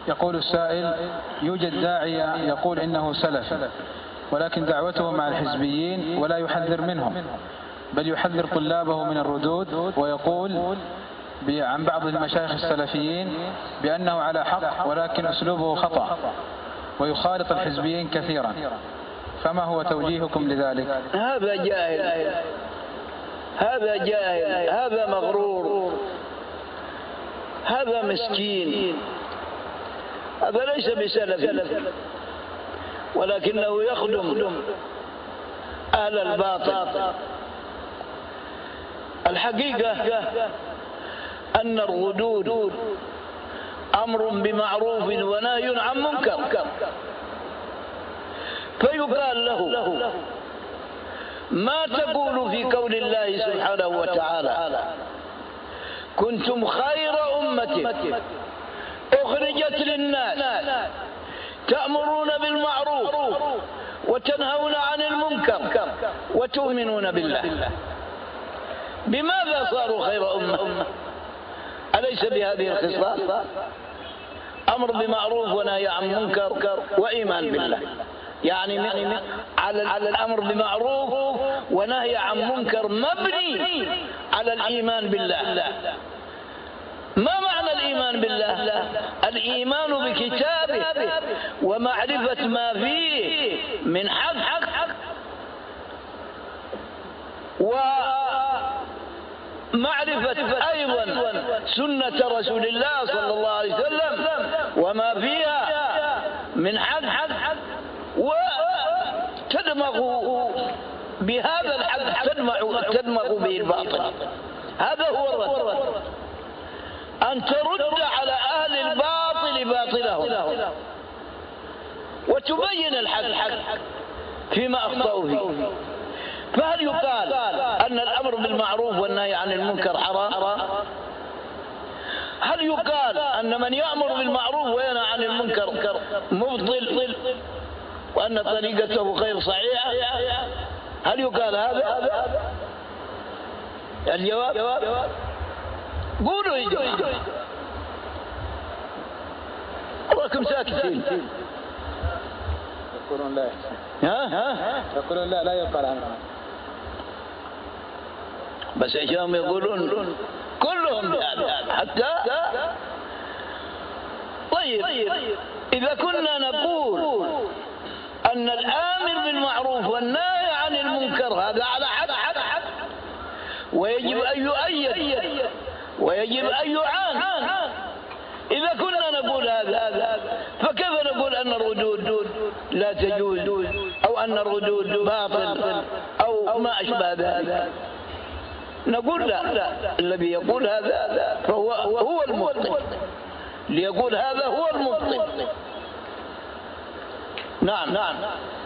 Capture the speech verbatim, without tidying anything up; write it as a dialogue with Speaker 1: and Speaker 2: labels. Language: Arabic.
Speaker 1: يقول السائل: يوجد داعية يقول إنه سلف، ولكن دعوته مع الحزبيين ولا يحذر منهم، بل يحذر طلابه من الردود، ويقول عن بعض المشايخ السلفيين بأنه على حق ولكن أسلوبه خطأ، ويخالط الحزبيين كثيرا، فما هو توجيهكم لذلك؟
Speaker 2: هذا جاهل، هذا جاهل، هذا مغرور، هذا مسكين، هذا ليس بسلف، ولكنه يخدم أهل الباطل. الحقيقة أن الردود أمر بمعروف ونهي عن منكر، فيقال له: ما تقول في قول الله سبحانه وتعالى: كنتم خير أمة أخرجت للناس تأمرون بالمعروف وتنهون عن المنكر وتؤمنون بالله. بماذا صاروا خير أمة؟ أليس بهذه الخصال؟ أمر بمعروف ونهي عن منكر وإيمان بالله، يعني على الأمر بمعروف ونهي عن منكر مبني على الإيمان بالله. ما معنى الإيمان بالله؟ الإيمان بكتابه ومعرفة ما فيه من حق، ومعرفة أيضا سنة رسول الله صلى الله عليه وسلم وما فيها من حق، وتدمغ بهذا الحق، تدمغ به الباطل. هذا هو الرد، أن ترد على أهل الباطل باطلهم وتبين الحق فيما أخطأوا فيه. فهل يقال أن الأمر بالمعروف والنهي عن المنكر حرام؟ هل يقال أن من يأمر بالمعروف وينهى عن المنكر مبطل وأن طريقته غير صحيحة؟ هل يقال هذا؟ الجواب: قولوا يجوا راكم ساكتين.
Speaker 1: يقولون لا يحسن.
Speaker 2: ها ها
Speaker 1: يقولون لا لا يقال عنه،
Speaker 2: بس ايشهم يقولون كلهم بهذا حتى. طيب، إذا كنا نقول أن الآمر بالمعروف والنهي عن المنكر هذا على حد ويجب أن يؤيد ويجب أن يعان، إذا كنا نقول هذا فكيف نقول أن الردود لا تجوز أو أن الردود باطل أو ما أشبه ذلك؟ نقول لا، الذي يقول هذا فهو هو المبطل، ليقول هذا هو المبطل. نعم نعم.